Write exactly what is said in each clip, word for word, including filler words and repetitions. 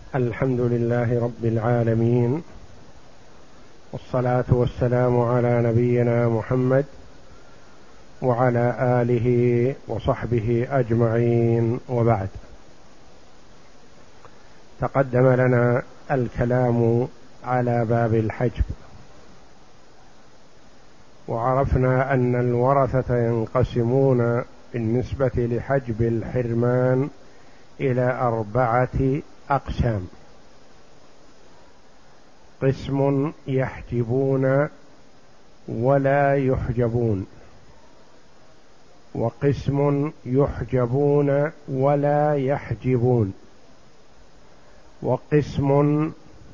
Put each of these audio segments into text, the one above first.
الحمد لله رب العالمين، والصلاة والسلام على نبينا محمد وعلى آله وصحبه أجمعين، وبعد. تقدم لنا الكلام على باب الحجب، وعرفنا أن الورثة ينقسمون بالنسبة لحجب الحرمان إلى أربعة أقسام: قسم يحجبون ولا يحجبون، وقسم يحجبون ولا يحجبون، وقسم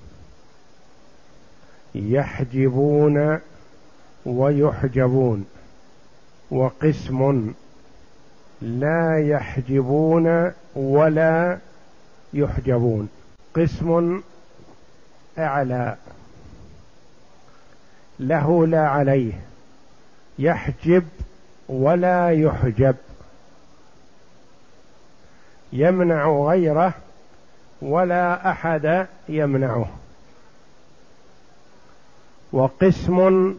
يحجبون ويحجبون، وقسم لا يحجبون ولا يحجبون. قسم أعلى له لا عليه، يحجب ولا يحجب، يمنع غيره ولا أحد يمنعه. وقسم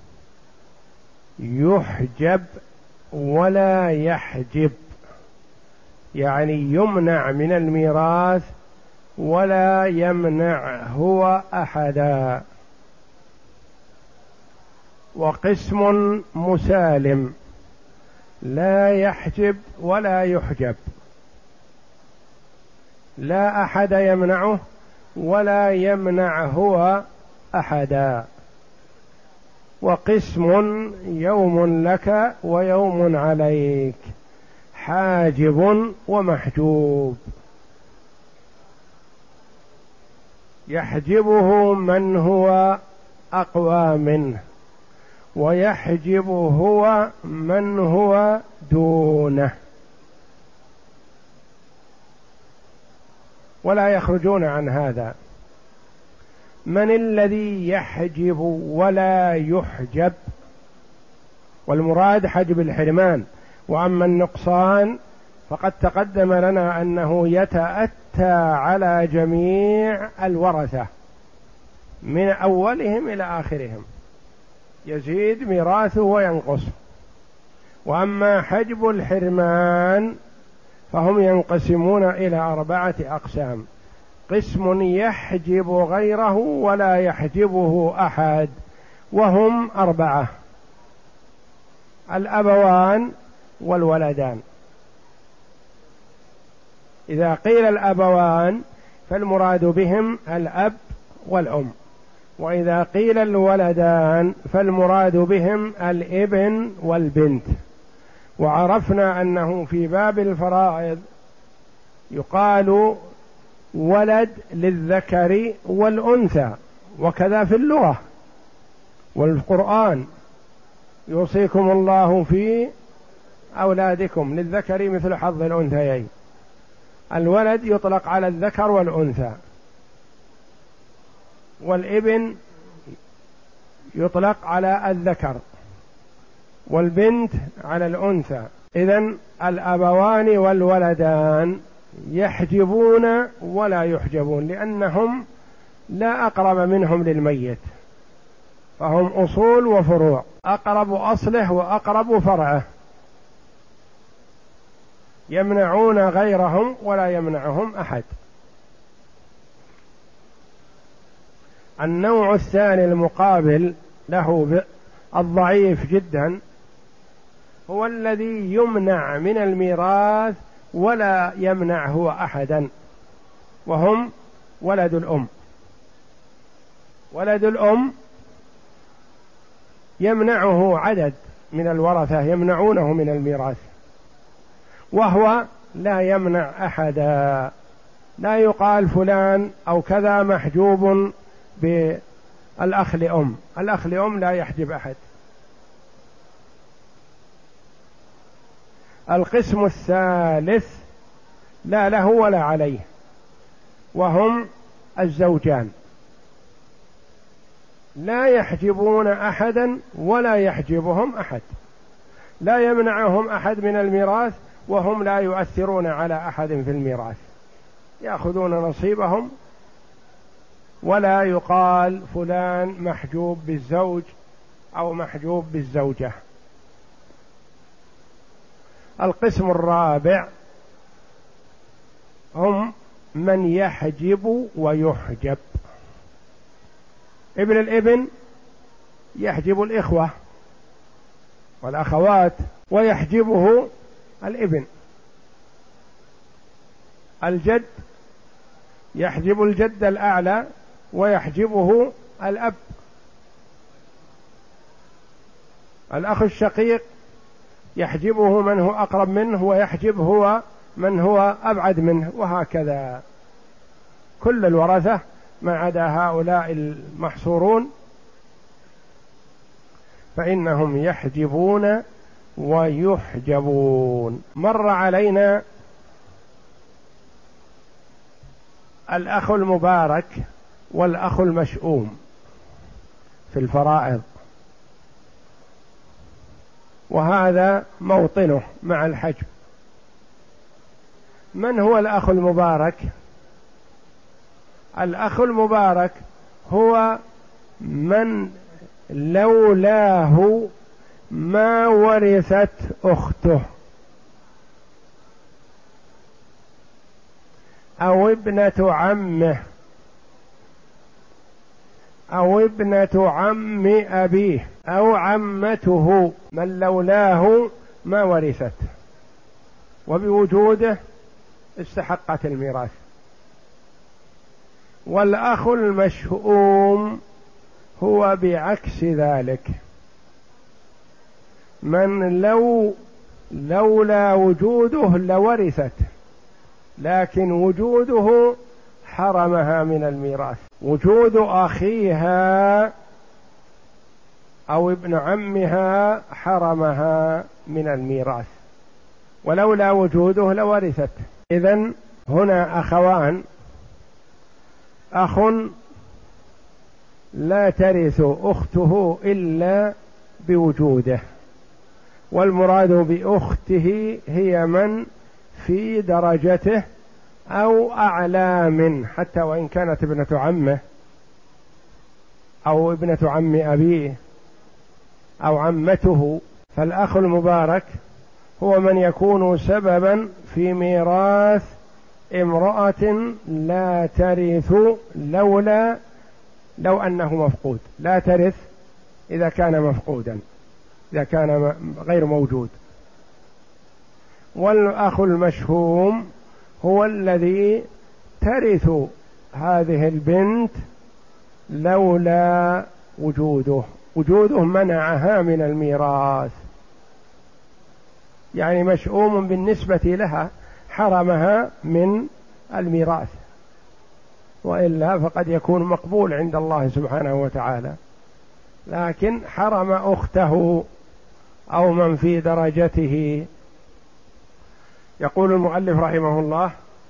يحجب ولا يحجب، يعني يمنع من الميراث ولا يمنع هو أحدا. وقسم مسالم لا يحجب ولا يحجب، لا أحد يمنعه ولا يمنع هو أحدا. وقسم يوم لك ويوم عليك، حاجب ومحجوب، يحجبه من هو أقوى منه، ويحجب هو من هو دونه، ولا يخرجون عن هذا. من الذي يحجب ولا يحجب؟ والمراد حجب الحرمان. وأما النقصان فقد تقدم لنا أنه يتأتى على جميع الورثة من أولهم إلى آخرهم، يزيد ميراثه وينقص. وأما حجب الحرمان فهم ينقسمون إلى أربعة أقسام: قسم يحجب غيره ولا يحجبه أحد، وهم أربعة: الأبوان والولدان. إذا قيل الأبوان فالمراد بهم الأب والأم، وإذا قيل الولدان فالمراد بهم الابن والبنت. وعرفنا أنه في باب الفرائض يقال ولد للذكر والأنثى، وكذا في اللغة والقرآن: يوصيكم الله في أولادكم للذكر مثل حظ الأنثيين. الولد يطلق على الذكر والأنثى، والابن يطلق على الذكر، والبنت على الأنثى. إذن الأبوان والولدان يحجبون ولا يحجبون، لأنهم لا أقرب منهم للميت، فهم أصول وفروع، أقرب أصله وأقرب فرعه، يمنعون غيرهم ولا يمنعهم أحد. النوع الثاني المقابل له الضعيف جدا هو الذي يمنع من الميراث ولا يمنع هو أحدا، وهم ولد الأم. ولد الأم يمنعه عدد من الورثة، يمنعونه من الميراث، وهو لا يمنع أحدا. لا يقال فلان أو كذا محجوب بالأخ لأم، الأخ لأم لا يحجب أحد. القسم الثالث لا له ولا عليه، وهم الزوجان، لا يحجبون أحدا ولا يحجبهم أحد، لا يمنعهم أحد من الميراث، وهم لا يؤثرون على أحد في الميراث، يأخذون نصيبهم ولا يقال فلان محجوب بالزوج أو محجوب بالزوجة. القسم الرابع هم من يحجب ويحجب. ابن الابن يحجب الإخوة والأخوات ويحجبه الابن. الجد يحجب الجد الأعلى ويحجبه الأب. الأخ الشقيق يحجبه من هو أقرب منه ويحجب هو من هو أبعد منه، وهكذا كل الورثة ما عدا هؤلاء المحصورون فإنهم يحجبون ويحجبون. مر علينا الأخ المبارك والأخ المشؤوم في الفرائض، وهذا موطنه مع الحجب. من هو الأخ المبارك؟ الأخ المبارك هو من لولاه ما ورثت أخته أو ابنة عمه أو ابنة عم أبيه أو عمته، من لولاه ما ورثت وبوجوده استحقت الميراث. والأخ المشؤوم هو بعكس ذلك، من لو لولا وجوده لورثت لكن وجوده حرمها من الميراث. وجود أخيها أو ابن عمها حرمها من الميراث، ولولا وجوده لورثت. إذن هنا أخوان، أخ لا ترث أخته إلا بوجوده، والمراد بأخته هي من في درجته أو أعلى منه، حتى وإن كانت ابنة عمه أو ابنة عم أبيه أو عمته. فالأخ المبارك هو من يكون سببا في ميراث امرأة لا ترث لولا لو أنه مفقود، لا ترث إذا كان مفقودا، إذا كان غير موجود. والأخ المشؤوم هو الذي ترث هذه البنت لولا وجوده، وجوده منعها من الميراث، يعني مشؤوم بالنسبة لها حرمها من الميراث، وإلا فقد يكون مقبول عند الله سبحانه وتعالى، لكن حرم أخته أو من في درجته. يقول المؤلف رحمه الله: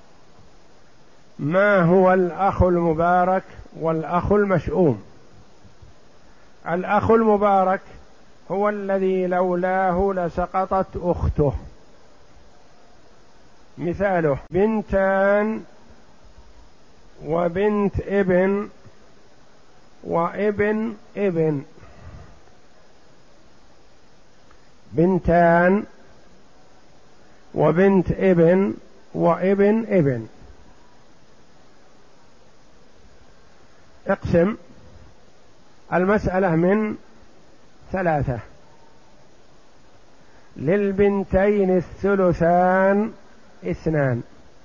ما هو الأخ المبارك والأخ المشؤوم؟ الأخ المبارك هو الذي لولاه لسقطت أخته. مثاله: بنتان وبنت ابن وابن ابن. بنتان وبنت ابن وابن ابن. اقسم المسألة من ثلاثة: للبنتين الثلثان اثنان،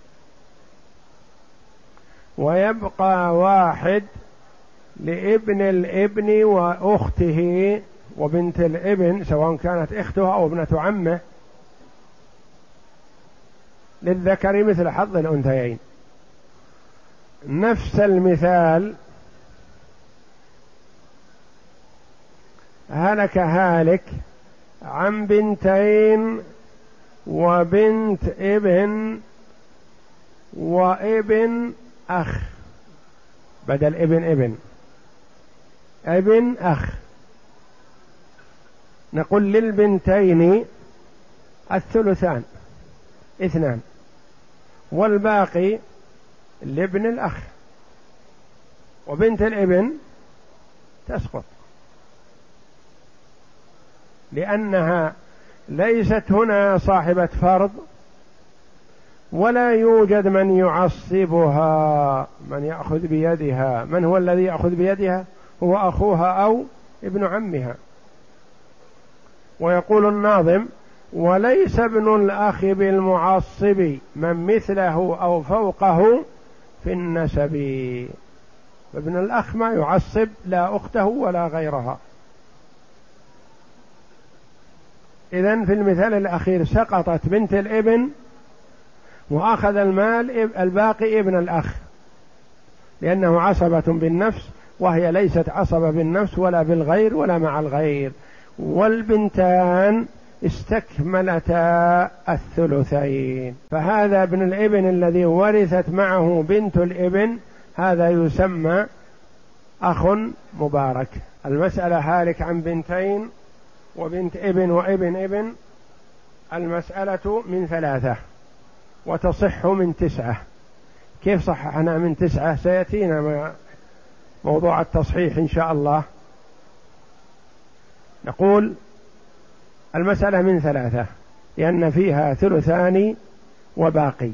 ويبقى واحد لابن الابن وأخته وبنت الابن سواء كانت اخته أو ابنة عمه، للذكر مثل حظ الأنثيين. نفس المثال: هلك هالك عن بنتين وبنت ابن وابن أخ، بدل ابن ابن ابن أخ، نقول للبنتين الثلثان اثنان، والباقي لابن الأخ وبنت الابن تسقط، لأنها ليست هنا صاحبة فرض، ولا يوجد من يعصبها، من يأخذ بيدها. من هو الذي يأخذ بيدها؟ هو أخوها أو ابن عمها. ويقول الناظم: وليس ابن الأخ بالمعصب من مثله أو فوقه في النسب. ابن الأخ ما يعصب لا أخته ولا غيرها. إذن في المثال الأخير سقطت بنت الابن وأخذ المال الباقي ابن الأخ، لأنه عصبة بالنفس، وهي ليست عصبة بالنفس ولا بالغير ولا مع الغير. والبنتان استكملتا الثلثين، فهذا ابن الابن الذي ورثت معه بنت الابن هذا يسمى أخ مبارك. المسألة هالك عن بنتين وبنت ابن وابن ابن، المسألة من ثلاثة وتصح من تسعة. كيف صححنا من تسعة؟ سيأتينا موضوع التصحيح إن شاء الله. نقول المسألة من ثلاثة لأن فيها ثلثان وباقي،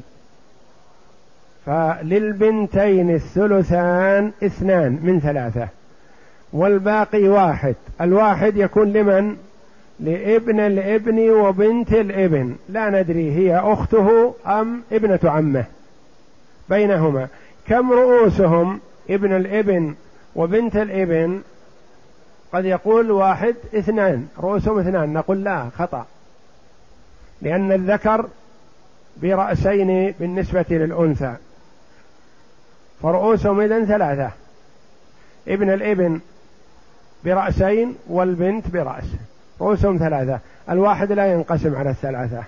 فللبنتين الثلثان اثنان من ثلاثة، والباقي واحد. الواحد يكون لمن؟ لابن الابن وبنت الابن، لا ندري هي أخته أم ابنة عمه، بينهما. كم رؤوسهم ابن الابن وبنت الابن؟ قد يقول واحد اثنان، رؤوسهم اثنان. نقول لا، خطأ، لأن الذكر برأسين بالنسبة للأنثى، فرؤوسهم إذن ثلاثة. ابن الابن برأسين والبنت برأس، رؤوسهم ثلاثة. الواحد لا ينقسم على الثلاثة،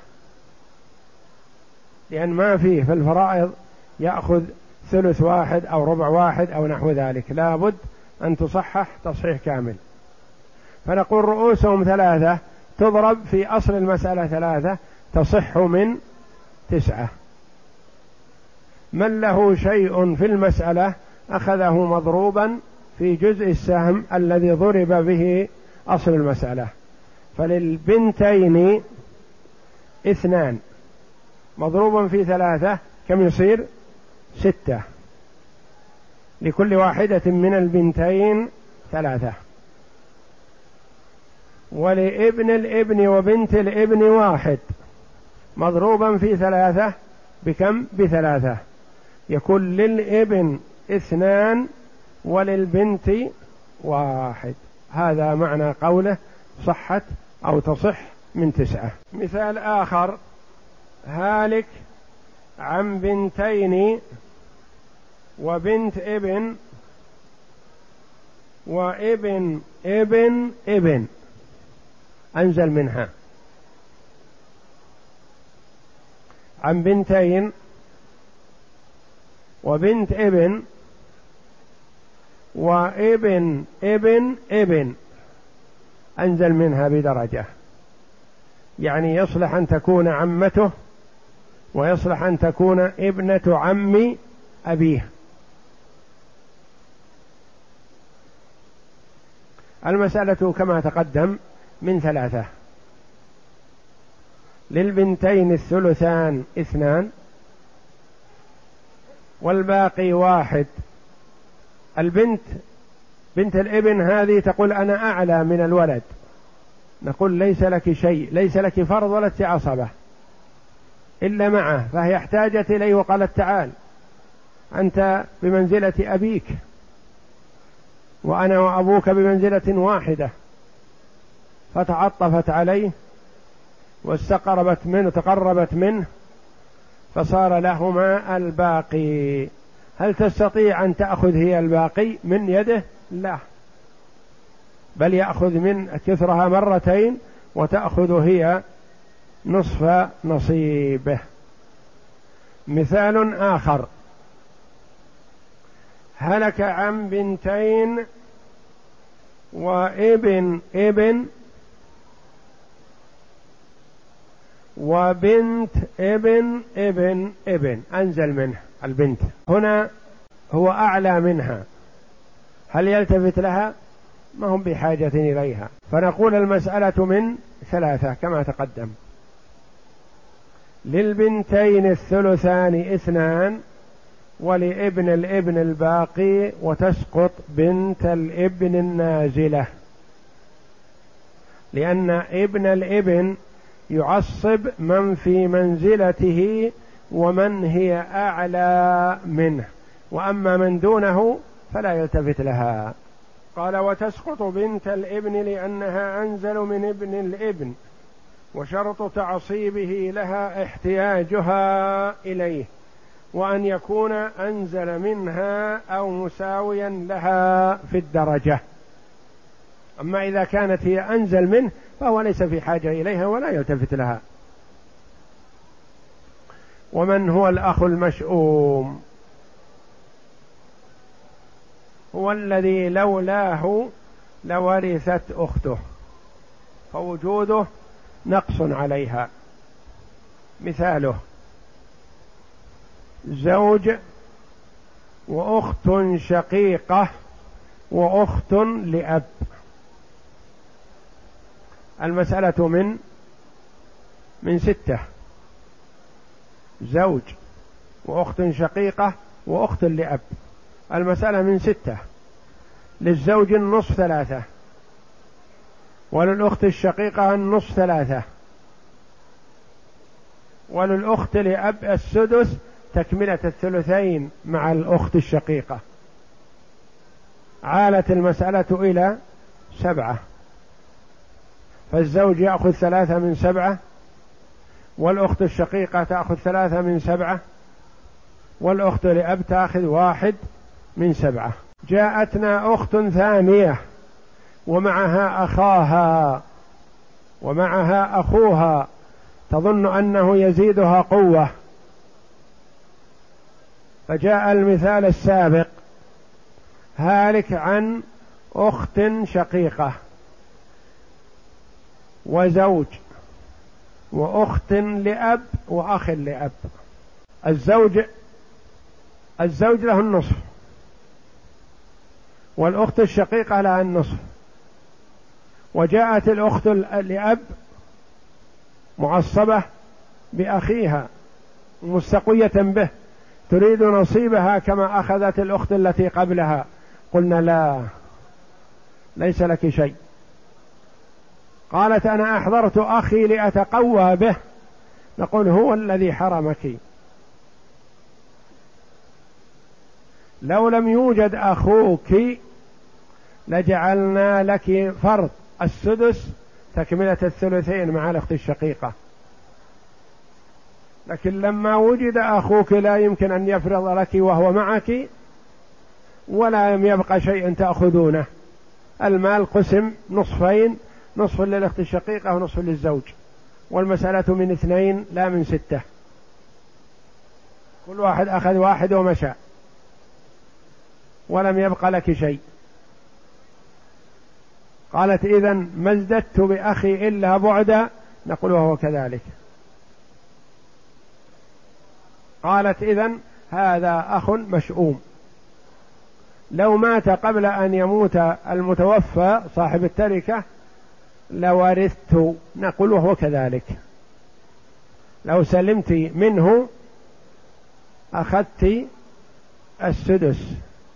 لأن ما فيه في الفرائض يأخذ ثلث واحد أو ربع واحد أو نحو ذلك، لا بد أن تصحح تصحيح كامل. فنقول رؤوسهم ثلاثة تضرب في أصل المسألة ثلاثة تصح من تسعة. من له شيء في المسألة أخذه مضروبا في جزء السهم الذي ضرب به أصل المسألة. فللبنتين اثنان مضروبا في ثلاثة كم يصير؟ ستة. لكل واحدة من البنتين ثلاثة. ولابن الابن وبنت الابن واحد مضروبا في ثلاثة بكم؟ بثلاثة. يكون للابن اثنان وللبنت واحد. هذا معنى قوله صحت أو تصح من تسعة. مثال آخر: هالك عن بنتين وبنت ابن وابن ابن ابن، أنزل منها. عن بنتين وبنت ابن وابن ابن ابن، أنزل منها بدرجة، يعني يصلح أن تكون عمته ويصلح أن تكون ابنة عم أبيه. المسألة كما تقدم من ثلاثة. للبنتين الثلثان اثنان والباقي واحد. البنت بنت الابن هذه تقول أنا أعلى من الولد، نقول ليس لك شيء، ليس لك فرض ولا عصبة إلا معه، فهي احتاجت إليه وقالت تعال أنت بمنزلة أبيك وأنا وأبوك بمنزلة واحدة، فتعطفت عليه واستقربت منه تقربت منه فصار لهما الباقي. هل تستطيع أن تأخذ هي الباقي من يده؟ لا، بل يأخذ من كثرها مرتين وتأخذ هي نصف نصيبه. مثال آخر: هلك عن بنتين وابن ابن وبنت ابن ابن ابن، أنزل منه. البنت هنا هو أعلى منها هل يلتفت لها؟ ما هم بحاجة إليها. فنقول المسألة من ثلاثة كما تقدم. للبنتين الثلثان اثنان، ولابن الابن الباقي، وتسقط بنت الابن النازلة، لأن ابن الابن يعصب من في منزلته ومن هي أعلى منه، وأما من دونه فلا يلتفت لها. قال وتسقط بنت الابن لأنها أنزل من ابن الابن، وشرط تعصيبه لها احتياجها إليه، وأن يكون أنزل منها أو مساويا لها في الدرجة. أما إذا كانت هي أنزل منه فهو ليس في حاجة إليها ولا يلتفت لها. ومن هو الأخ المشؤوم؟ هو الذي لولاه لورثت أخته، فوجوده نقص عليها. مثاله زوج وأخت شقيقة وأخت لأب. المسألة من من ستة: زوج وأخت شقيقة وأخت لأب. المسألة من ستة: للزوج النصف ثلاثة، وللأخت الشقيقة النصف ثلاثة، وللأخت لأب السدس تكملة الثلثين مع الأخت الشقيقة. عالت المسألة إلى سبعة، فالزوج يأخذ ثلاثة من سبعة، والأخت الشقيقة تأخذ ثلاثة من سبعة، والأخت لأب تأخذ واحد من سبعة. جاءتنا أخت ثانية ومعها أخاها ومعها أخوها، تظن أنه يزيدها قوة، فجاء المثال السابق: هالك عن أخت شقيقة وزوج وأخت لأب وأخ لأب. الزوج الزوج له النصف، والأخت الشقيقة لها النصف، وجاءت الأخت لأب معصبة بأخيها مستقوية به، تريد نصيبها كما أخذت الأخت التي قبلها. قلنا لا، ليس لك شيء. قالت أنا أحضرت أخي لأتقوى به. نقول هو الذي حرمك. لو لم يوجد أخوك لجعلنا لك فرض السدس تكملة الثلثين مع الأخت الشقيقة، لكن لما وجد أخوك لا يمكن أن يفرض لك وهو معك، ولا يبقى شيء تأخذونه. المال قسم نصفين، نصف للأخت الشقيقة ونصف للزوج، والمسألة من اثنين لا من ستة. كل واحد أخذ واحد ومشى، ولم يبقى لك شيء. قالت إذن ما ازددت بأخي إلا بعدا. نقول وهو كذلك. قالت إذن هذا أخ مشؤوم، لو مات قبل أن يموت المتوفى صاحب التركة لورثت. نقول وهو كذلك، لو سلمت منه أخذت السدس.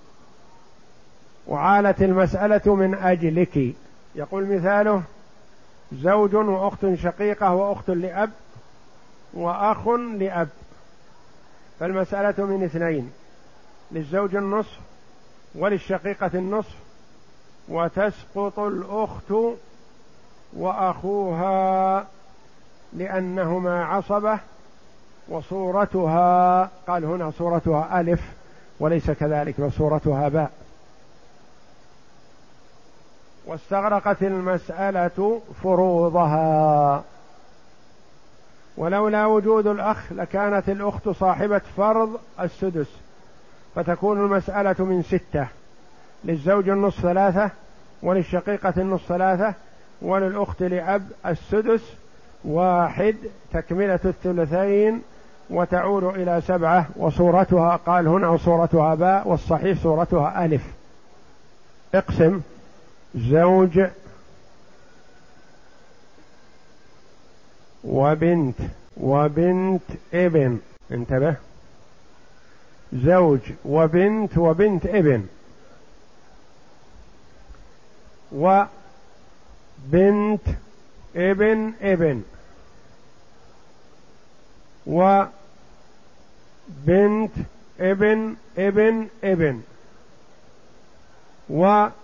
وعالت المسألة من أجلك. يقول مثاله زوج وأخت شقيقة وأخت لأب وأخ لأب، فالمسألة من اثنين: للزوج النصف وللشقيقة النصف، وتسقط الأخت وأخوها لأنهما عصبة، وصورتها قال هنا صورتها ألف وليس كذلك، وصورتها باء. واستغرقت المسألة فروضها، ولولا وجود الأخ لكانت الأخت صاحبة فرض السدس، فتكون المسألة من ستة: للزوج النصف ثلاثة، وللشقيقة النصف ثلاثة، وللأخت لأب السدس واحد تكملة الثلثين، وتعود إلى سبعة. وصورتها قال هنا صورتها باء، والصحيح صورتها ألف. اقسم. زوج وبنت وبنت ابن، انتبه، زوج وبنت وبنت ابن وبنت ابن ابن وبنت ابن ابن ابن وابن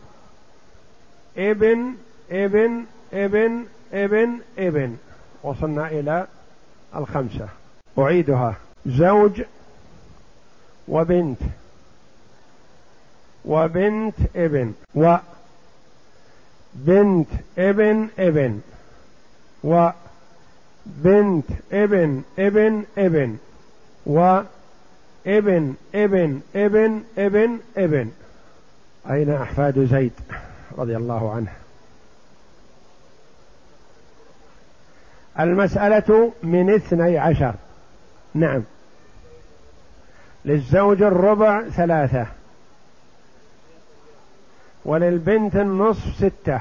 ابن ابن ابن ابن، وصلنا إلى الخمسة. أعيدها: زوج وبنت وبنت ابن وبنت ابن ابن وبنت ابن ابن ابن وابن ابن ابن ابن ابن. أين أحفاد زيد رضي الله عنه؟ المسألة من اثني عشر. نعم. للزوج الربع ثلاثة، وللبنت النصف ستة،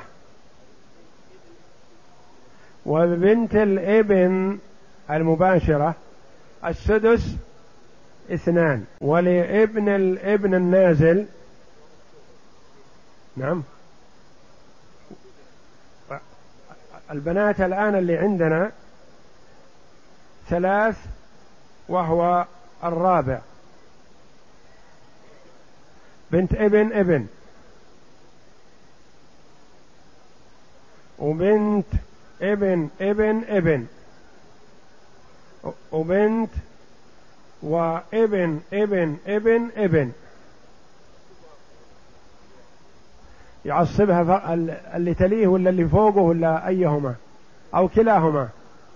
وبنت الابن المباشرة السدس اثنان، ولابن الابن النازل نعم. البنات الآن اللي عندنا ثلاث وهو الرابع، بنت ابن ابن وبنت ابن ابن ابن وبنت وابن ابن ابن ابن. يعصبها اللي تليه ولا اللي فوقه ولا أيهما أو كلاهما،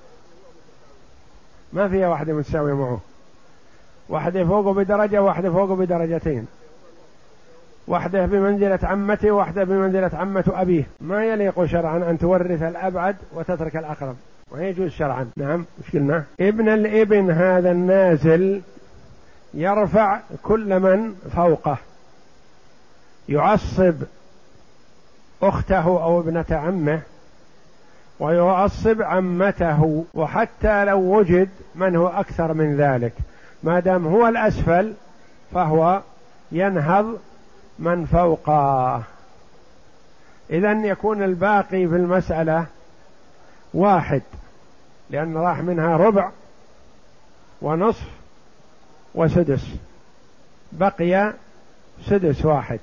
ما فيها واحدة متساوية معه، واحدة فوقه بدرجة واحدة فوقه بدرجتين، واحدة بمنزلة عمته واحدة بمنزلة عمة أبيه. ما يليق شرعا أن تورث الأبعد وتترك الأقرب، ما يجوز شرعا. نعم. مش قلنا ابن الابن هذا النازل يرفع كل من فوقه، يعصب أخته أو ابنة عمه ويعصب عمته، وحتى لو وجد من هو أكثر من ذلك ما دام هو الأسفل فهو ينهض من فوقه. إذن يكون الباقي في المسألة واحد، لأن راح منها ربع ونصف وسدس، بقي سدس واحد،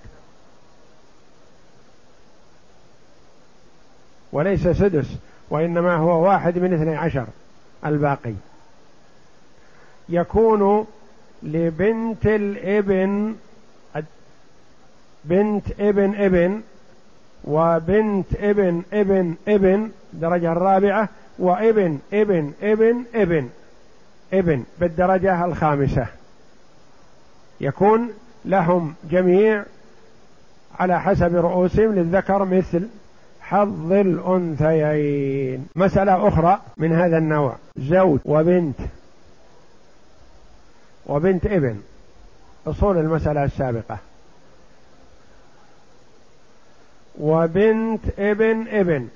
وليس سدس وإنما هو واحد من اثني عشر الباقي. يكون لبنت الابن بنت ابن ابن وبنت ابن ابن ابن درجة الرابعة، وابن ابن ابن ابن ابن بالدرجة الخامسة. يكون لهم جميع على حسب رؤوسهم للذكر مثل حظ الأنثيين. مسألة أخرى من هذا النوع: زوج وبنت وبنت ابن، أصول المسألة السابقة، وبنت ابن ابن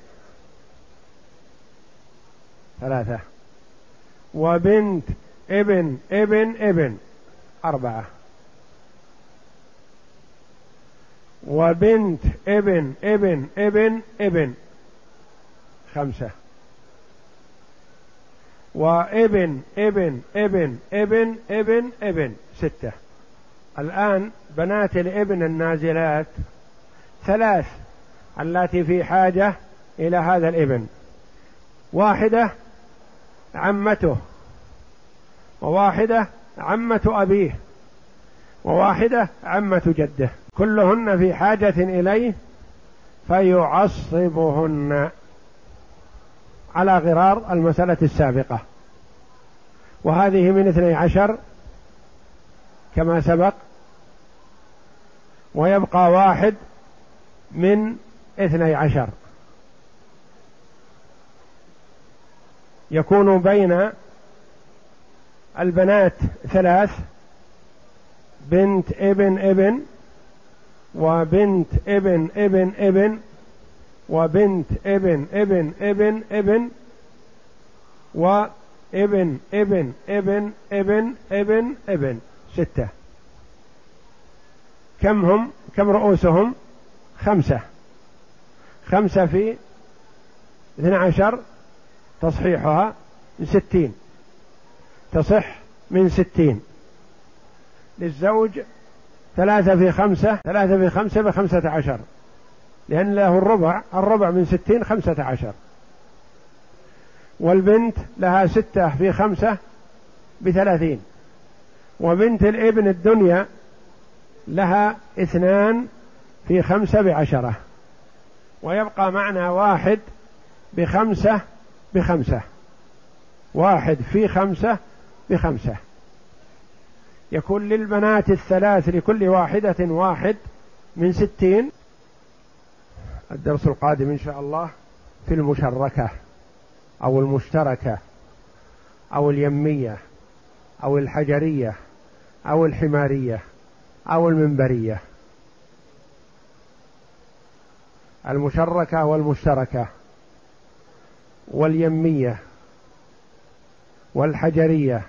ثلاثة، وبنت ابن ابن ابن أربعة، وبنت ابن ابن ابن ابن خمسة، وابن ابن ابن ابن ابن ابن ستة. الآن بنات الابن النازلات ثلاث التي في حاجة إلى هذا الابن: واحدة عمته، وواحدة عمة أبيه، وواحدة عمة جده، كلهن في حاجة إليه فيعصبهن على غرار المسألة السابقة. وهذه من اثني عشر كما سبق، ويبقى واحد من اثني عشر، يكون بين البنات ثلاث: بنت ابن ابن وبنت ابن ابن ابن وبنت ابن ابن ابن ابن وابن ابن ابن ابن ابن ابن ستة. كم هم؟ كم رؤوسهم؟ خمسة. خمسة في اثنى عشر تصحيحها من ستين، تصح من ستين. للزوج ثلاثة في خمسة، ثلاثة في خمسة بخمسة عشر، لأن له الربع، الربع من ستين خمسة عشر. والبنت لها ستة في خمسة بثلاثين. وبنت الابن الدنيا لها اثنان في خمسة بعشرة. ويبقى معنا واحد بخمسة بخمسة، واحد في خمسة بخمسة. يكون للبنات الثلاث لكل واحدة واحد من ستين. الدرس القادم إن شاء الله في المشركة أو المشتركة أو اليمية أو الحجرية أو الحمارية أو المنبرية. المشركة والمشتركة واليمية والحجرية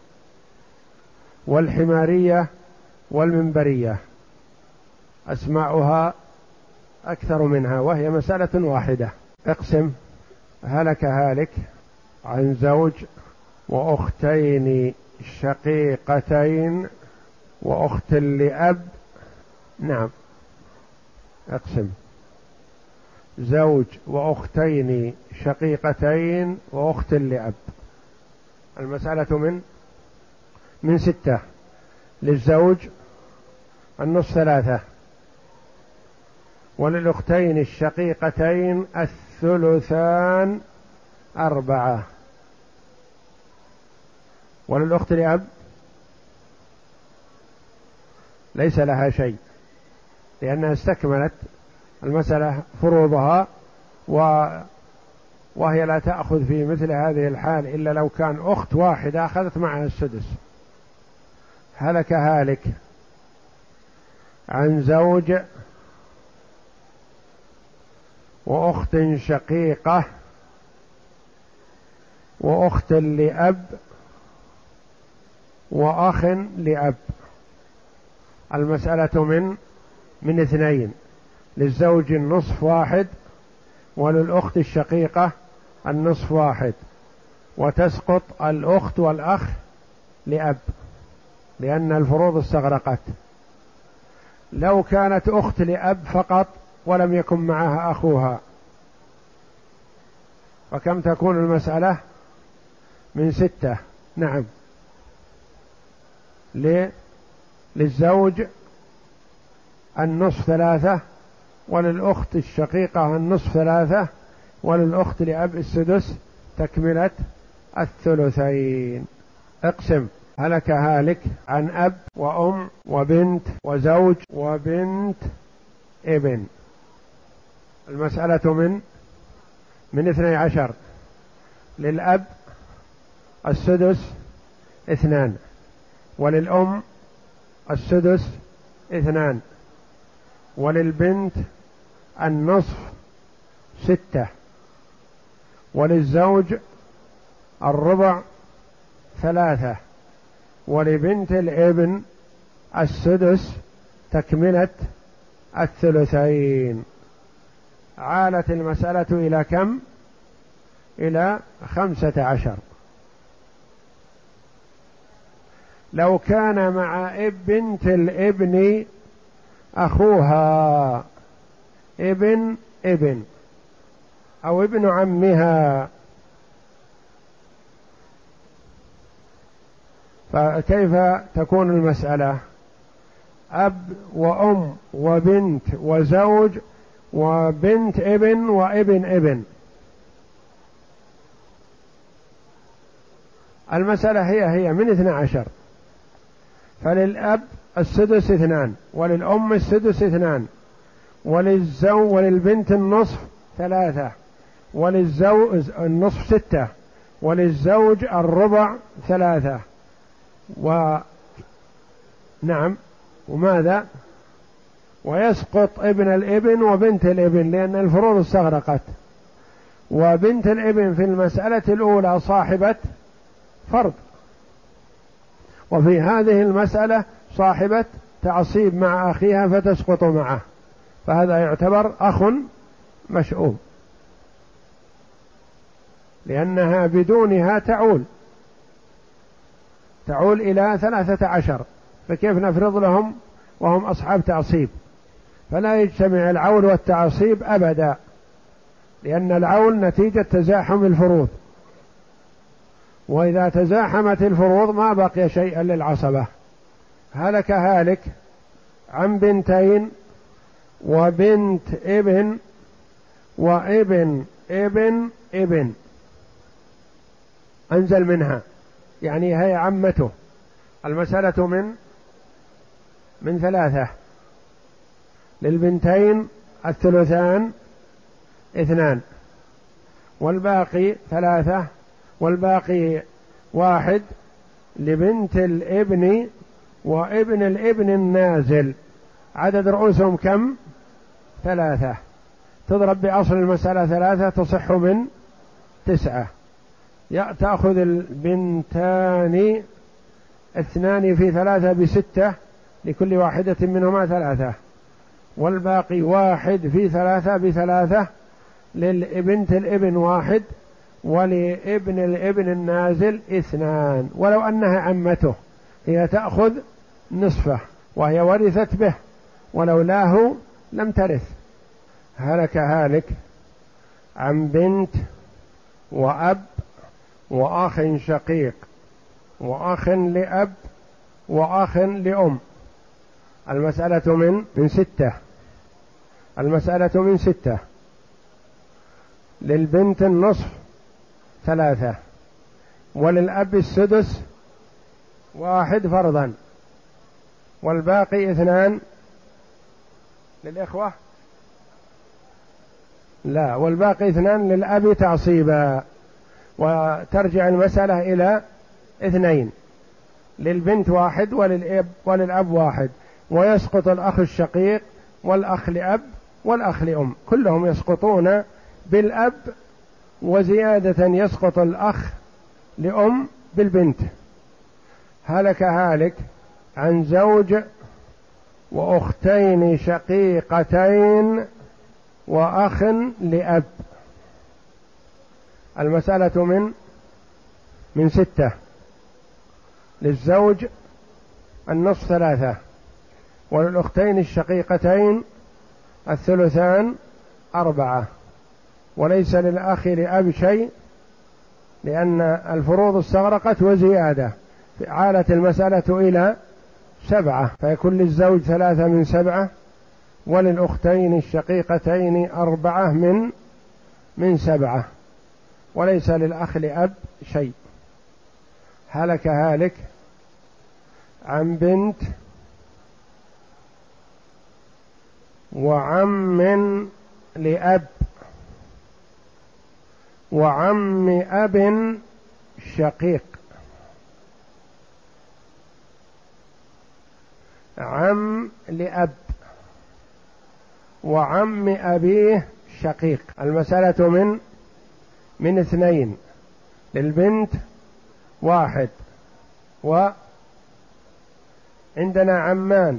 والحمارية والمنبرية أسماؤها أكثر منها، وهي مسألة واحدة. اقسم. هلك هالك عن زوج وأختين شقيقتين وأخت لأب. نعم، اقسم. زوج وأختين شقيقتين وأخت لأب. المسألة من من ستة. للزوج النصف ثلاثة، وللأختين الشقيقتين الثلثان أربعة، وللأخت لأب ليس لها شيء، لأنها استكملت المسألة فروضها، و وهي لا تأخذ في مثل هذه الحال إلا لو كان أخت واحدة أخذت معها السدس. هلك هالك عن زوج وأخت شقيقة وأخت لأب وأخ لأب. المسألة من من اثنين. للزوج النصف واحد، وللأخت الشقيقة النصف واحد، وتسقط الأخت والأخ لأب لأن الفروض استغرقت. لو كانت أخت لأب فقط ولم يكن معها أخوها، فكم تكون المسألة؟ من ستة. نعم. للزوج النصف ثلاثة، وللأخت الشقيقة النصف ثلاثة، وللأخت لأب السدس تكملة الثلثين. اقسم. هلك هالك عن أب وأم وبنت وزوج وبنت ابن. المسألة من من اثني عشر. للأب السدس اثنان، وللأم السدس اثنان، وللبنت النصف ستة، وللزوج الربع ثلاثة، ولبنت الابن السدس تكملة الثلثين. عالت المسألة إلى كم؟ إلى خمسة عشر. لو كان مع بنت الابن أخوها ابن ابن أو ابن عمها، فكيف تكون المسألة؟ أب وأم وبنت وزوج وبنت ابن وابن ابن. المسألة هي هي من اثنى عشر. فللأب السدس اثنان، وللأم السدس اثنان، وللزوج وللبنت النصف ثلاثة، وللزوج النصف ستة، وللزوج الربع ثلاثة. و نعم. وماذا؟ ويسقط ابن الابن وبنت الابن لأن الفروض استغرقت، وبنت الابن في المسألة الأولى صاحبة فرض، وفي هذه المسألة صاحبة تعصيب مع أخيها فتسقط معه، فهذا يعتبر أخ مشؤوم، لأنها بدونها تعول تعول إلى ثلاثة عشر، فكيف نفرض لهم وهم أصحاب تعصيب؟ فلا يجتمع العول والتعصيب أبدا، لأن العول نتيجة تزاحم الفروض، وإذا تزاحمت الفروض ما بقي شيئا للعصبة. هلك هالك عن بنتين وبنت ابن وابن ابن ابن، أنزل منها، يعني هي عمته. المسألة من من ثلاثة، للبنتين الثلثان اثنان، والباقي ثلاثة، والباقي واحد لبنت الابن وابن الابن النازل. عدد رؤوسهم كم؟ ثلاثة، تضرب بأصل المسألة ثلاثة تصح من تسعة. تأخذ البنتان اثنان في ثلاثة بستة، لكل واحدة منهما ثلاثة، والباقي واحد في ثلاثة بثلاثة، للبنت الابن واحد ولابن الابن النازل اثنان. ولو أنها عمته هي تأخذ نصفه وهي ورثت به، ولولاه لم ترث. هلك هالك عن بنت وأب وأخ شقيق وأخ لأب وأخ لأم. المسألة من من ستة المسألة من ستة للبنت النصف ثلاثة، وللأب السدس واحد فرضا، والباقي اثنان للإخوة، لا، والباقي اثنان للأب تعصيبا، وترجع المسألة إلى اثنين، للبنت واحد وللأب وللأب واحد، ويسقط الأخ الشقيق والأخ لأب والأخ لأم، كلهم يسقطون بالأب، وزيادة يسقط الأخ لأم بالبنت. هلك هالك عن زوج وأختين شقيقتين وأخ لأب. المسألة من من ستة، للزوج النصف ثلاثة، وللأختين الشقيقتين الثلثان أربعة، وليس للأخ لأب شيء لأن الفروض استغرقت وزيادة، عالت المسألة إلى سبعة، فيكون للزوج ثلاثة من سبعة، وللأختين الشقيقتين أربعة من من سبعة، وليس للأخ لأب شيء. هلك هالك عن بنت وعم لأب وعم أب شقيق. عم لأب وعم أبيه شقيق. المسألة من من اثنين، للبنت واحد، وعندنا عمان،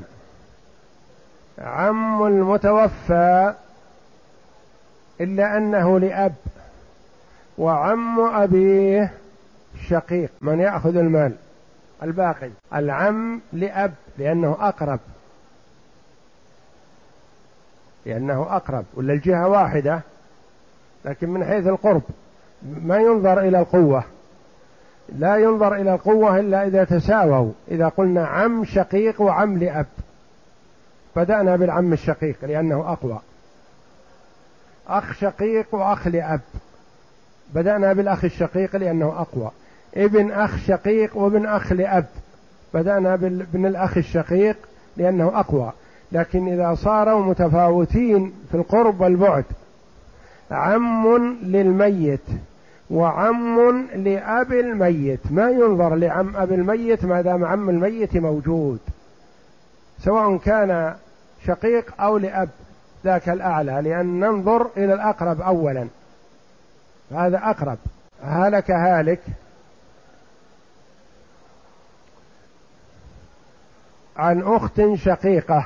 عم المتوفى إلا أنه لأب، وعم أبيه شقيق. من يأخذ المال؟ الباقي. العم لأب لأنه أقرب، لأنه أقرب، ولا الجهة واحدة، لكن من حيث القرب ما ينظر إلى القوة، لا ينظر إلى القوة إلا إذا تساووا. إذا قلنا عم شقيق وعم لأب، بدأنا بالعم الشقيق لأنه أقوى. أخ شقيق وأخ لأب، بدأنا بالأخ الشقيق لأنه أقوى. ابن أخ شقيق وابن أخ لأب، بدأنا بابن الأخ الشقيق لأنه أقوى. لكن إذا صاروا متفاوتين في القرب والبعد، عم للميت وعم لأب الميت، ما ينظر لعم أب الميت ما دام عم الميت موجود، سواء كان شقيق أو لأب ذاك الأعلى، لأن ننظر إلى الأقرب أولا، هذا أقرب. هلك هالك عن أخت شقيقة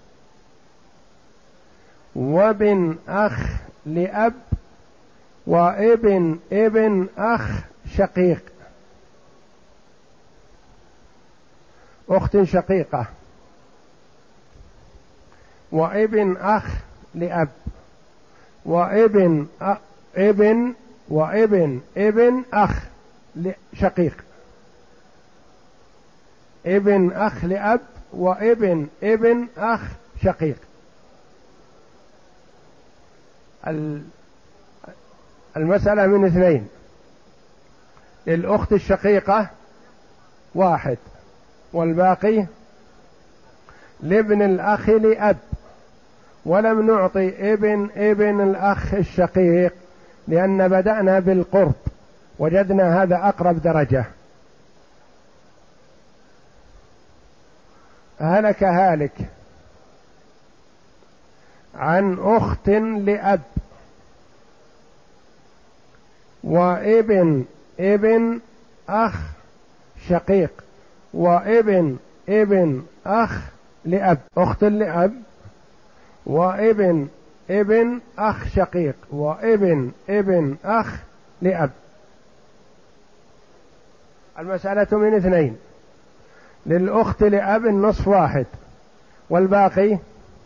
وابن أخ لأب وابن ابن أخ شقيق. أخت شقيقة وابن أخ لأب وابن أ... ابن وابن ابن أخ شقيق، ابن أخ لأب وابن ابن أخ شقيق. المسألة من اثنين، للأخت الشقيقة واحد والباقي لابن الأخ لأب، ولم نعطي ابن ابن الأخ الشقيق لأن بدأنا بالقرب، وجدنا هذا أقرب درجة. هلك هالك عن أخت لأب وابن ابن أخ شقيق وابن ابن أخ لأب. أخت لأب وابن ابن أخ شقيق وابن ابن أخ لأب. المسألة من اثنين، للأخت لأب النصف واحد والباقي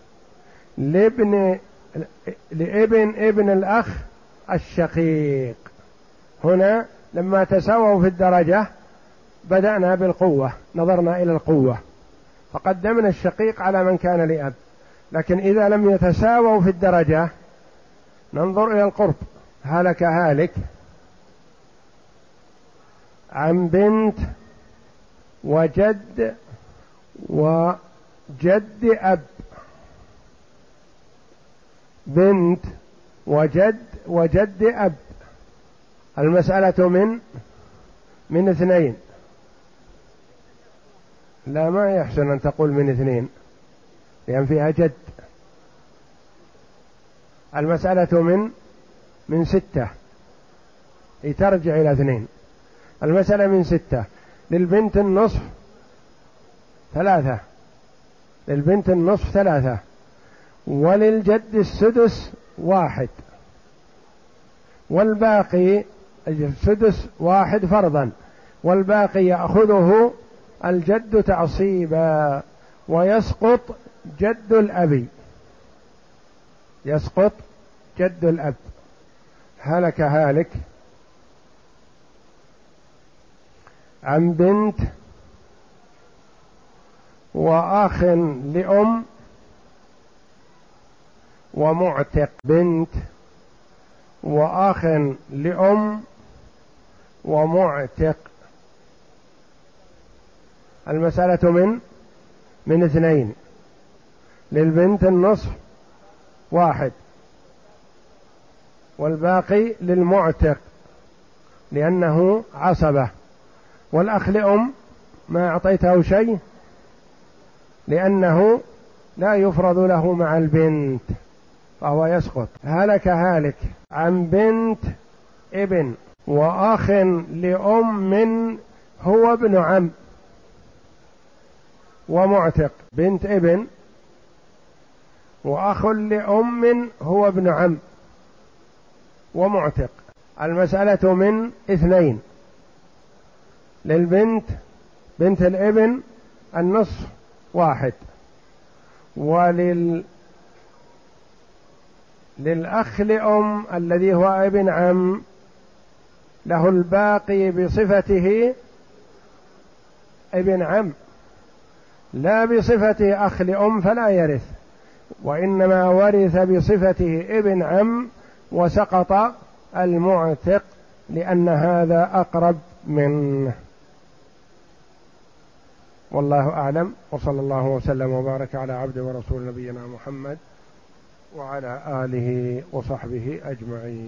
لابن لابن ابن الأخ الشقيق. هنا لما تساووا في الدرجة بدأنا بالقوة، نظرنا إلى القوة فقدمنا الشقيق على من كان لأب، لكن إذا لم يتساووا في الدرجة ننظر إلى القرب. هلك هالك عن بنت وجد وجد أب. بنت وجد وجد أب. المسألة من من اثنين. لا، ما يحسن أن تقول من اثنين لأن فيها جد. المسألة من من ستة ترجع إلى اثنين. المسألة من ستة، للبنت النصف ثلاثة، للبنت النصف ثلاثة وللجد السدس واحد، والباقي السدس واحد فرضا، والباقي يأخذه الجد تعصيبا، ويسقط جد الأب، يسقط جد الأب. هلك هالك عن بنت وأخ لأم ومعتق. بنت وأخ لأم ومعتق. المسألة من من اثنين، للبنت النصف واحد والباقي للمعتق لأنه عصبة، والأخ لأم ما أعطيته شيء لأنه لا يفرض له مع البنت فهو يسقط. هلك هالك عن بنت ابن وأخ لأم هو ابن عم ومعتق. بنت ابن وأخ لأم هو ابن عم ومعتق. المسألة من اثنين، للبنت بنت الابن النصف واحد، ولل للأخ لأم الذي هو ابن عم له الباقي بصفته ابن عم، لا بصفته أخ لأم فلا يرث، وإنما ورث بصفته ابن عم وسقط المعتق لأن هذا أقرب منه. والله أعلم، وصلى الله وسلم وبارك على عبد ورسول نبينا محمد وعلى آله وصحبه أجمعين.